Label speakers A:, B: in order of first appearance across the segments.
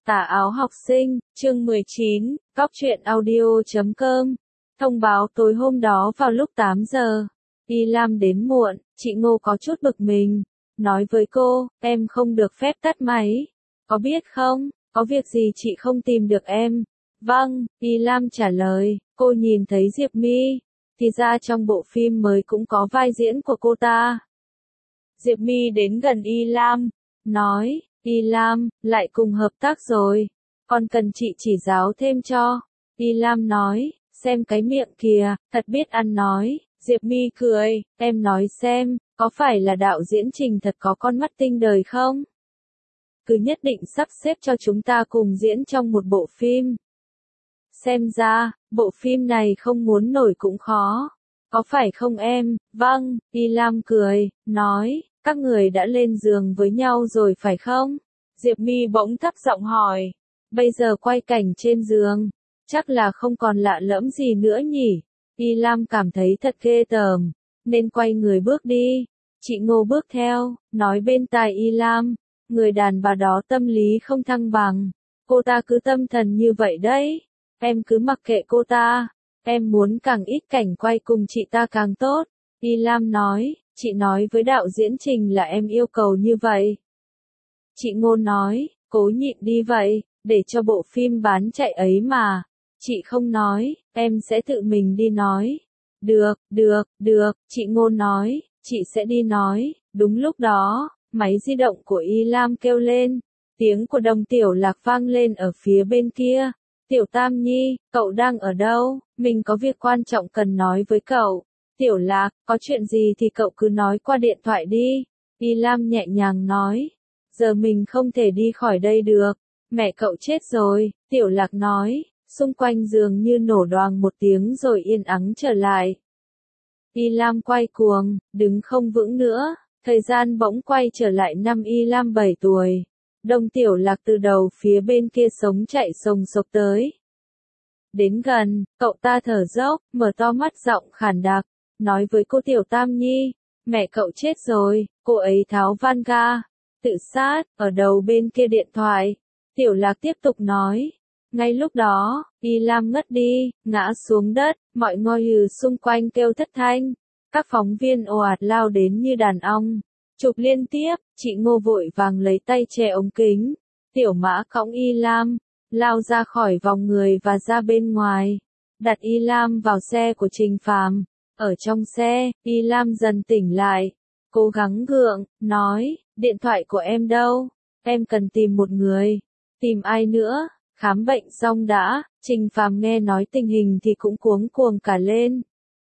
A: Tà áo học sinh, chương 19, góc truyện audio.com. Thông báo tối hôm đó vào lúc 8 giờ. Y Lam đến muộn, chị Ngô có chút bực mình. Nói với cô, em không được phép tắt máy. Có biết không, có việc gì chị không tìm được em? Vâng, Y Lam trả lời, cô nhìn thấy Diệp My. Thì ra trong bộ phim mới cũng có vai diễn của cô ta. Diệp My đến gần Y Lam, nói, Y Lam, lại cùng hợp tác rồi. Còn cần chị chỉ giáo thêm cho. Y Lam nói, xem cái miệng kìa, thật biết ăn nói. Diệp My cười, em nói xem, có phải là đạo diễn Trình thật có con mắt tinh đời không? Cứ nhất định sắp xếp cho chúng ta cùng diễn trong một bộ phim. Xem ra, bộ phim này không muốn nổi cũng khó. Có phải không em? Vâng, Y Lam cười, nói, các người đã lên giường với nhau rồi phải không? Diệp My bỗng thấp giọng hỏi, bây giờ quay cảnh trên giường, chắc là không còn lạ lẫm gì nữa nhỉ? Y Lam cảm thấy thật ghê tởm, nên quay người bước đi. Chị Ngô bước theo, nói bên tai Y Lam, người đàn bà đó tâm lý không thăng bằng, cô ta cứ tâm thần như vậy đấy, em cứ mặc kệ cô ta, em muốn càng ít cảnh quay cùng chị ta càng tốt. Y Lam nói, chị nói với đạo diễn Trình là em yêu cầu như vậy. Chị Ngô nói, cố nhịn đi vậy, để cho bộ phim bán chạy ấy mà. Chị không nói, em sẽ tự mình đi nói. Được, chị Ngô nói, chị sẽ đi nói. Đúng lúc đó, máy di động của Y Lam kêu lên. Tiếng của Đồng Tiểu Lạc vang lên ở phía bên kia. Tiểu Tam Nhi, cậu đang ở đâu? Mình có việc quan trọng cần nói với cậu. Tiểu Lạc, có chuyện gì thì cậu cứ nói qua điện thoại đi. Y Lam nhẹ nhàng nói. Giờ mình không thể đi khỏi đây được. Mẹ cậu chết rồi, Tiểu Lạc nói. Xung quanh giường như nổ đoàng một tiếng rồi yên ắng trở lại. Y Lam quay cuồng, đứng không vững nữa. Thời gian bỗng quay trở lại năm Y Lam 7 tuổi. Đồng Tiểu Lạc từ đầu phía bên kia sống chạy sồng sộc tới. Đến gần, cậu ta thở dốc, mở to mắt giọng khàn đặc, nói với cô Tiểu Tam Nhi, mẹ cậu chết rồi. Cô ấy tháo van ga, tự sát, ở đầu bên kia điện thoại. Tiểu Lạc tiếp tục nói. Ngay lúc đó, Y Lam ngất đi, ngã xuống đất, mọi ngôi xung quanh kêu thất thanh. Các phóng viên ồ ạt lao đến như đàn ong. Chụp liên tiếp, chị Ngô vội vàng lấy tay che ống kính. Tiểu Mã cõng Y Lam, lao ra khỏi vòng người và ra bên ngoài. Đặt Y Lam vào xe của Trình Phàm. Ở trong xe, Y Lam dần tỉnh lại. Cố gắng gượng, nói, điện thoại của em đâu? Em cần tìm một người. Tìm ai nữa? Khám bệnh xong đã, Trình Phàm nghe nói tình hình thì cũng cuống cuồng cả lên.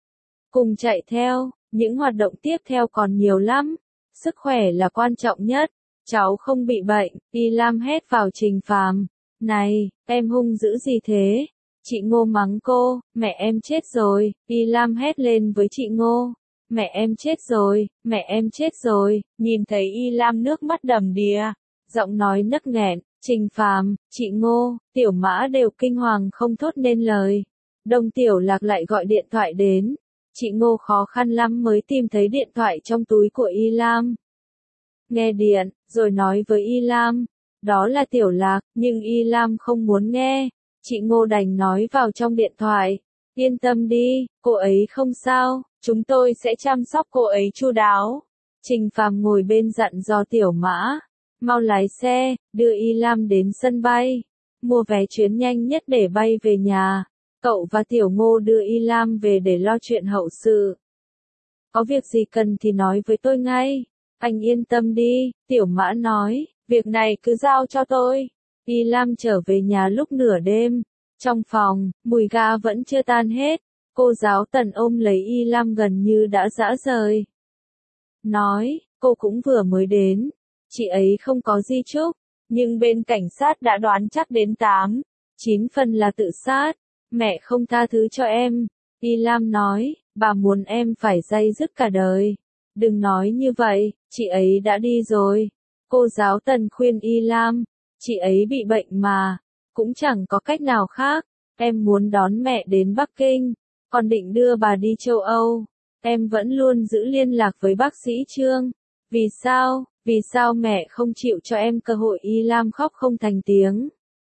A: Cùng chạy theo, những hoạt động tiếp theo còn nhiều lắm. Sức khỏe là quan trọng nhất. Cháu không bị bệnh, Y Lam hét vào Trình Phàm. Này, em hung dữ gì thế? Chị Ngô mắng cô, mẹ em chết rồi. Y Lam hét lên với chị Ngô. Mẹ em chết rồi, mẹ em chết rồi. Nhìn thấy Y Lam nước mắt đầm đìa, giọng nói nấc nghẹn. Trình Phàm, chị Ngô, Tiểu Mã đều kinh hoàng không thốt nên lời. Đồng Tiểu Lạc lại gọi điện thoại đến. Chị Ngô khó khăn lắm mới tìm thấy điện thoại trong túi của Y Lam. Nghe điện, rồi nói với Y Lam. Đó là Tiểu Lạc, nhưng Y Lam không muốn nghe. Chị Ngô đành nói vào trong điện thoại. Yên tâm đi, cô ấy không sao, chúng tôi sẽ chăm sóc cô ấy chu đáo. Trình Phàm ngồi bên dặn dò Tiểu Mã. Mau lái xe, đưa Y Lam đến sân bay. Mua vé chuyến nhanh nhất để bay về nhà. Cậu và Tiểu Ngô đưa Y Lam về để lo chuyện hậu sự. Có việc gì cần thì nói với tôi ngay. Anh yên tâm đi, Tiểu Mã nói, việc này cứ giao cho tôi. Y Lam trở về nhà lúc nửa đêm. Trong phòng, mùi ga vẫn chưa tan hết. Cô giáo Tần ôm lấy Y Lam gần như đã rã rời. Nói, cô cũng vừa mới đến. Chị ấy không có di chúc, nhưng bên cảnh sát đã đoán chắc đến 9 phần là tự sát. Mẹ không tha thứ cho em. Y Lam nói, bà muốn em phải day dứt cả đời. Đừng nói như vậy, chị ấy đã đi rồi. Cô giáo Tần khuyên Y Lam, chị ấy bị bệnh mà, cũng chẳng có cách nào khác. Em muốn đón mẹ đến Bắc Kinh, còn định đưa bà đi châu Âu. Em vẫn luôn giữ liên lạc với bác sĩ Trương. Vì sao mẹ không chịu cho em cơ hội? Y Lam khóc không thành tiếng.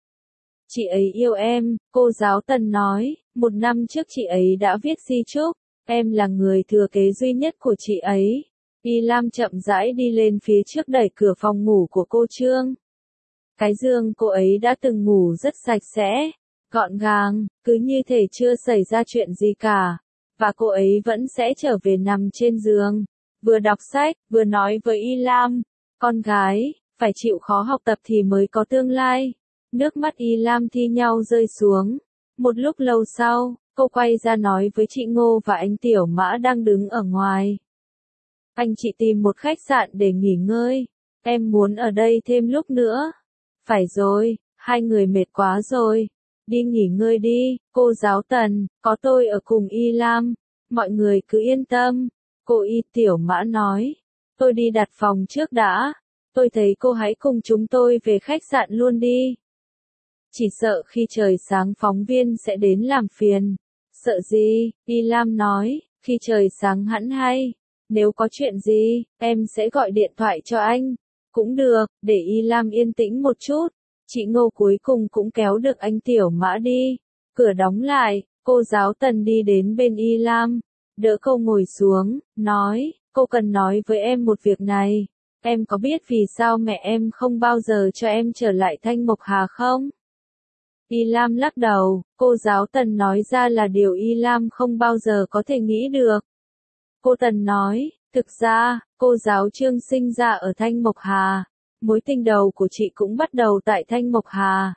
A: Chị ấy yêu em, cô giáo Tần nói, 1 năm trước chị ấy đã viết di chúc, em là người thừa kế duy nhất của chị ấy. Y Lam chậm rãi đi lên phía trước đẩy cửa phòng ngủ của cô Trương. Cái giường cô ấy đã từng ngủ rất sạch sẽ, gọn gàng, cứ như thể chưa xảy ra chuyện gì cả. Và cô ấy vẫn sẽ trở về nằm trên giường, vừa đọc sách, vừa nói với Y Lam, con gái, phải chịu khó học tập thì mới có tương lai. Nước mắt Y Lam thi nhau rơi xuống. Một lúc lâu sau, cô quay ra nói với chị Ngô và anh Tiểu Mã đang đứng ở ngoài. Anh chị tìm một khách sạn để nghỉ ngơi. Em muốn ở đây thêm lúc nữa. Phải rồi, hai người mệt quá rồi. Đi nghỉ ngơi đi, cô giáo Tần, có tôi ở cùng Y Lam. Mọi người cứ yên tâm. Cô Y Tiểu Mã nói. Tôi đi đặt phòng trước đã. Tôi thấy cô hãy cùng chúng tôi về khách sạn luôn đi. Chỉ sợ khi trời sáng phóng viên sẽ đến làm phiền. Sợ gì? Y Lam nói, khi trời sáng hẵng hay. Nếu có chuyện gì, em sẽ gọi điện thoại cho anh. Cũng được, để Y Lam yên tĩnh một chút. Chị Ngô cuối cùng cũng kéo được anh Tiểu Mã đi. Cửa đóng lại, cô giáo Tần đi đến bên Y Lam. Đỡ cô ngồi xuống, nói, cô cần nói với em một việc này. Em có biết vì sao mẹ em không bao giờ cho em trở lại Thanh Mộc Hà không? Y Lam lắc đầu, cô giáo Tần nói ra là điều Y Lam không bao giờ có thể nghĩ được. Cô Tần nói, thực ra, cô giáo Trương sinh ra ở Thanh Mộc Hà. Mối tình đầu của chị cũng bắt đầu tại Thanh Mộc Hà.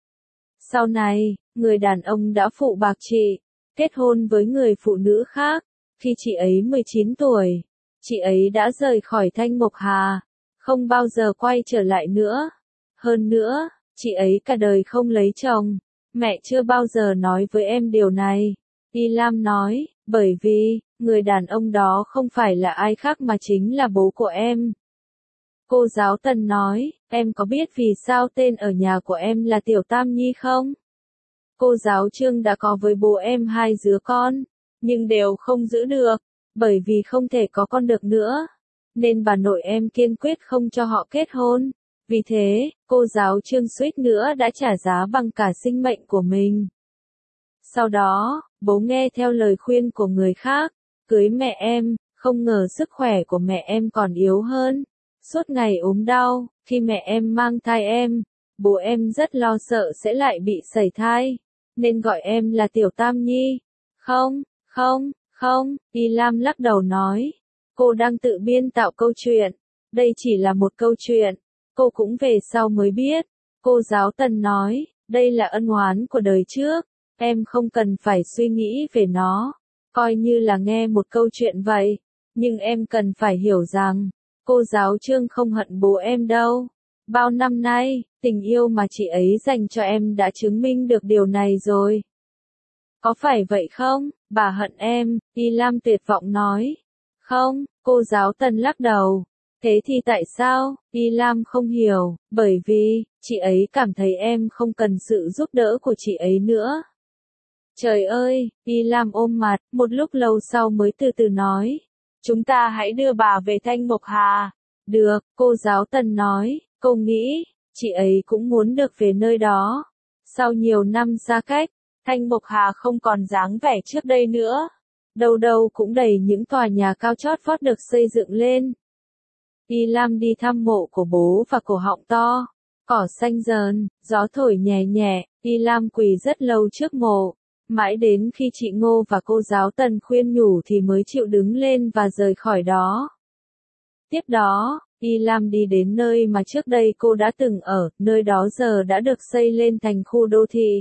A: Sau này, người đàn ông đã phụ bạc chị, kết hôn với người phụ nữ khác. Khi chị ấy 19 tuổi, chị ấy đã rời khỏi Thanh Mộc Hà, không bao giờ quay trở lại nữa. Hơn nữa, chị ấy cả đời không lấy chồng. Mẹ chưa bao giờ nói với em điều này. Y Lam nói, bởi vì, người đàn ông đó không phải là ai khác mà chính là bố của em. Cô giáo Tần nói, em có biết vì sao tên ở nhà của em là Tiểu Tam Nhi không? Cô giáo Trương đã có với bố em 2 đứa con, nhưng đều không giữ được, bởi vì không thể có con được nữa. Nên bà nội em kiên quyết không cho họ kết hôn. Vì thế, cô giáo Trương suýt nữa đã trả giá bằng cả sinh mệnh của mình. Sau đó, bố nghe theo lời khuyên của người khác, cưới mẹ em, không ngờ sức khỏe của mẹ em còn yếu hơn. Suốt ngày ốm đau, khi mẹ em mang thai em, bố em rất lo sợ sẽ lại bị sẩy thai, nên gọi em là Tiểu Tam Nhi. Không, không, không, Y Lam lắc đầu nói. Cô đang tự biên tạo câu chuyện. Đây chỉ là một câu chuyện. Cô cũng về sau mới biết. Cô giáo Tần nói, đây là ân oán của đời trước. Em không cần phải suy nghĩ về nó. Coi như là nghe một câu chuyện vậy. Nhưng em cần phải hiểu rằng, cô giáo Trương không hận bố em đâu. Bao năm nay, tình yêu mà chị ấy dành cho em đã chứng minh được điều này rồi. Có phải vậy không? Bà hận em, Y Lam tuyệt vọng nói. Không, cô giáo Tần lắc đầu. Thế thì tại sao? Y Lam không hiểu, bởi vì, chị ấy cảm thấy em không cần sự giúp đỡ của chị ấy nữa. Trời ơi, Y Lam ôm mặt, một lúc lâu sau mới từ từ nói. Chúng ta hãy đưa bà về Thanh Mộc Hà. Được, cô giáo Tần nói, cô nghĩ, chị ấy cũng muốn được về nơi đó. Sau nhiều năm xa cách, Thanh Mộc Hà không còn dáng vẻ trước đây nữa. Đâu đâu cũng đầy những tòa nhà cao chót vót được xây dựng lên. Y Lam đi thăm mộ của bố và cổ họng to. Cỏ xanh rờn, gió thổi nhẹ nhẹ, Y Lam quỳ rất lâu trước mộ. Mãi đến khi chị Ngô và cô giáo Tần khuyên nhủ thì mới chịu đứng lên và rời khỏi đó. Tiếp đó, Y Lam đi đến nơi mà trước đây cô đã từng ở, nơi đó giờ đã được xây lên thành khu đô thị.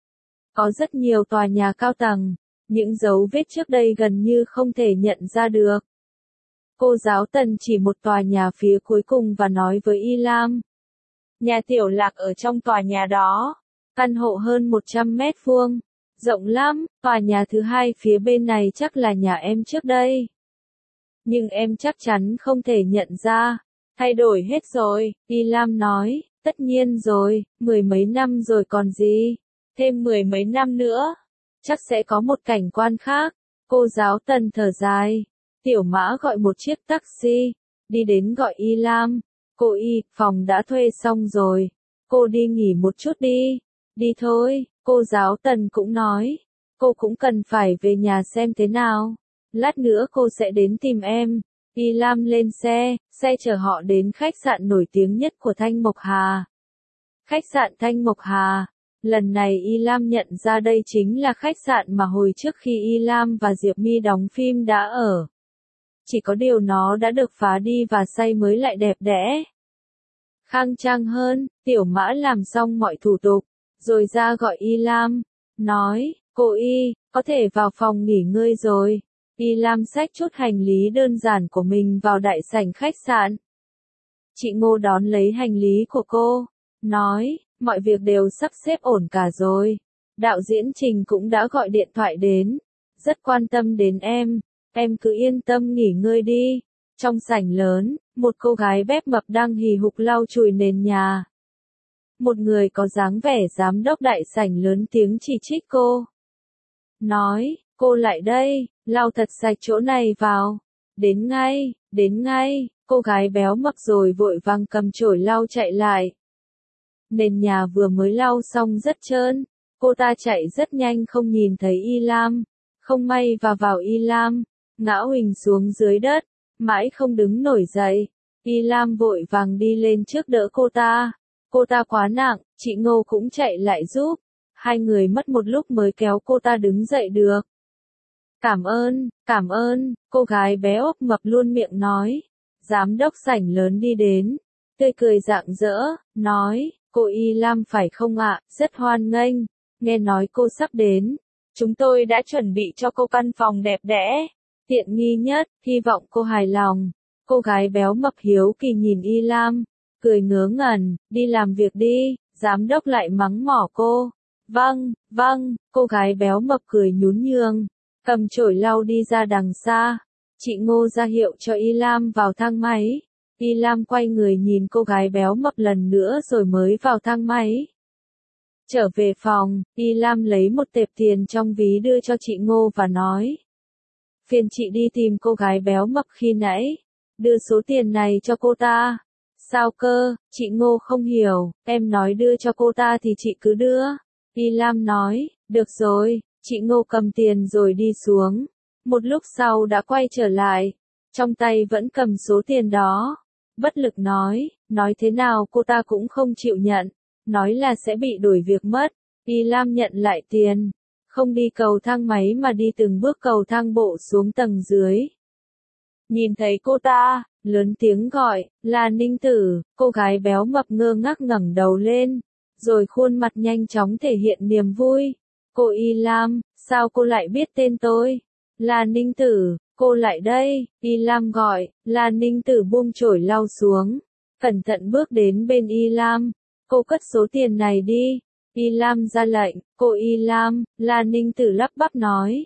A: Có rất nhiều tòa nhà cao tầng, những dấu vết trước đây gần như không thể nhận ra được. Cô giáo Tần chỉ một tòa nhà phía cuối cùng và nói với Y Lam. Nhà Tiểu Lạc ở trong tòa nhà đó. Căn hộ hơn 100 mét vuông. Rộng lắm, tòa nhà thứ hai phía bên này chắc là nhà em trước đây. Nhưng em chắc chắn không thể nhận ra. Thay đổi hết rồi, Y Lam nói, tất nhiên rồi, 10 mấy năm rồi còn gì. Thêm 10 mấy năm nữa, chắc sẽ có một cảnh quan khác. Cô giáo Tần thở dài. Tiểu Mã gọi một chiếc taxi, đi đến gọi Y Lam. Cô Y, phòng đã thuê xong rồi. Cô đi nghỉ một chút đi. Đi thôi, cô giáo Tần cũng nói. Cô cũng cần phải về nhà xem thế nào. Lát nữa cô sẽ đến tìm em. Y Lam lên xe, xe chở họ đến khách sạn nổi tiếng nhất của Thanh Mộc Hà. Khách sạn Thanh Mộc Hà. Lần này Y Lam nhận ra đây chính là khách sạn mà hồi trước khi Y Lam và Diệp My đóng phim đã ở. Chỉ có điều nó đã được phá đi và xây mới lại đẹp đẽ. Khang trang hơn, Tiểu Mã làm xong mọi thủ tục, rồi ra gọi Y Lam, nói, cô Y, có thể vào phòng nghỉ ngơi rồi. Y Lam xách chút hành lý đơn giản của mình vào đại sảnh khách sạn. Chị Ngô đón lấy hành lý của cô, nói, mọi việc đều sắp xếp ổn cả rồi. Đạo diễn Trình cũng đã gọi điện thoại đến, rất quan tâm đến em cứ yên tâm nghỉ ngơi đi. Trong sảnh lớn, một cô gái bếp mập đang hì hục lau chùi nền nhà. Một người có dáng vẻ giám đốc đại sảnh lớn tiếng chỉ trích cô. Nói, cô lại đây, lau thật sạch chỗ này vào. Đến ngay, cô gái béo mập rồi vội vàng cầm chổi lau chạy lại. Nền nhà vừa mới lau xong rất trơn, cô ta chạy rất nhanh không nhìn thấy Y Lam. Không may và vào Y Lam, ngã huỳnh xuống dưới đất, mãi không đứng nổi dậy. Y Lam vội vàng đi lên trước đỡ cô ta. Cô ta quá nặng, chị Ngô cũng chạy lại giúp. Hai người mất một lúc mới kéo cô ta đứng dậy được. Cảm ơn, cô gái bé ốp mập luôn miệng nói. Giám đốc sảnh lớn đi đến, tươi cười rạng rỡ, nói, cô Y Lam phải không ạ, rất hoan nghênh, nghe nói cô sắp đến. Chúng tôi đã chuẩn bị cho cô căn phòng đẹp đẽ, tiện nghi nhất, hy vọng cô hài lòng. Cô gái béo mập hiếu kỳ nhìn Y Lam, cười ngớ ngẩn, đi làm việc đi, giám đốc lại mắng mỏ cô. Vâng, cô gái béo mập cười nhún nhường, cầm chổi lau đi ra đằng xa. Chị Ngô ra hiệu cho Y Lam vào thang máy. Y Lam quay người nhìn cô gái béo mập lần nữa rồi mới vào thang máy. Trở về phòng, Y Lam lấy một tệp tiền trong ví đưa cho chị Ngô và nói. Phiền chị đi tìm cô gái béo mập khi nãy. Đưa số tiền này cho cô ta. Sao cơ, chị Ngô không hiểu, em nói đưa cho cô ta thì chị cứ đưa. Y Lam nói, được rồi, chị Ngô cầm tiền rồi đi xuống. Một lúc sau đã quay trở lại, trong tay vẫn cầm số tiền đó. Bất lực nói thế nào cô ta cũng không chịu nhận, nói là sẽ bị đuổi việc mất. Y Lam nhận lại tiền, không đi cầu thang máy mà đi từng bước cầu thang bộ xuống tầng dưới. Nhìn thấy cô ta, lớn tiếng gọi, là Ninh Tử, cô gái béo mập ngơ ngác ngẩng đầu lên, rồi khuôn mặt nhanh chóng thể hiện niềm vui. Cô Y Lam, sao cô lại biết tên tôi? Là Ninh Tử, cô lại đây, Y Lam gọi, là Ninh Tử buông chổi lau xuống, cẩn thận bước đến bên Y Lam, cô cất số tiền này đi. Y Lam ra lệnh, cô Y Lam, là Ninh Tử lắp bắp nói,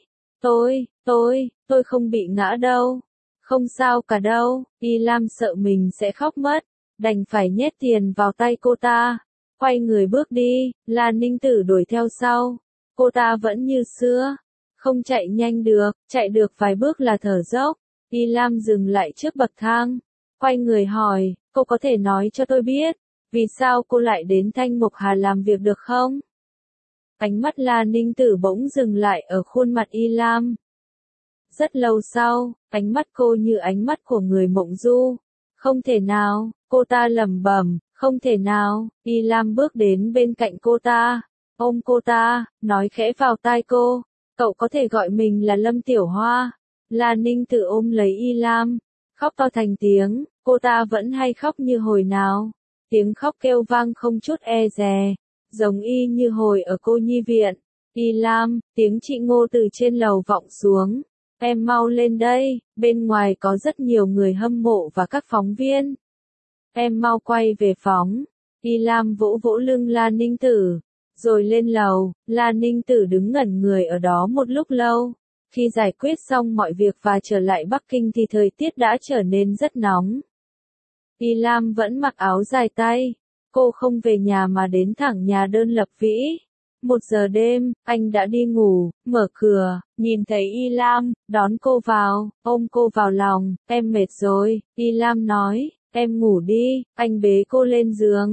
A: tôi không bị ngã đâu, không sao cả đâu. Y Lam sợ mình sẽ khóc mất, đành phải nhét tiền vào tay cô ta, quay người bước đi. Là Ninh Tử đuổi theo sau, cô ta vẫn như xưa. Không chạy nhanh được, chạy được vài bước là thở dốc. Y Lam dừng lại trước bậc thang, quay người hỏi, cô có thể nói cho tôi biết, vì sao cô lại đến Thanh Mộc Hà làm việc được không? Ánh mắt La Ninh Tử bỗng dừng lại ở khuôn mặt Y Lam. Rất lâu sau, ánh mắt cô như ánh mắt của người mộng du. Không thể nào, cô ta lẩm bẩm, không thể nào. Y Lam bước đến bên cạnh cô ta, ôm cô ta, nói khẽ vào tai cô. Cậu có thể gọi mình là Lâm Tiểu Hoa. La Ninh Tử ôm lấy Y Lam, khóc to thành tiếng, cô ta vẫn hay khóc như hồi nào. Tiếng khóc kêu vang không chút e dè, giống y như hồi ở cô nhi viện. Y Lam, tiếng chị Ngô từ trên lầu vọng xuống. Em mau lên đây, bên ngoài có rất nhiều người hâm mộ và các phóng viên. Em mau quay về phóng. Y Lam vỗ vỗ lưng La Ninh Tử. Rồi lên lầu, La Ninh Tử đứng ngẩn người ở đó một lúc lâu. Khi giải quyết xong mọi việc và trở lại Bắc Kinh thì thời tiết đã trở nên rất nóng. Y Lam vẫn mặc áo dài tay. Cô không về nhà mà đến thẳng nhà đơn lập Vĩ. 1 giờ đêm, anh đã đi ngủ, mở cửa, nhìn thấy Y Lam, đón cô vào, ôm cô vào lòng. Em mệt rồi, Y Lam nói, em ngủ đi, anh bế cô lên giường.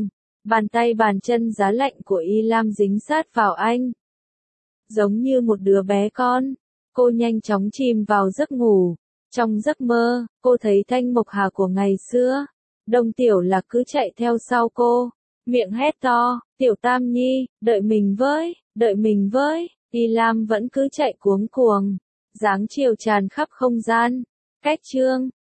A: Bàn tay bàn chân giá lạnh của Y Lam dính sát vào anh. Giống như một đứa bé con, cô nhanh chóng chìm vào giấc ngủ. Trong giấc mơ, cô thấy Thanh Mộc Hà của ngày xưa. Đông Tiểu Lạc cứ chạy theo sau cô, miệng hét to, Tiểu Tam Nhi, đợi mình với, đợi mình với. Y Lam vẫn cứ chạy cuống cuồng, dáng chiều tràn khắp không gian. Cách chương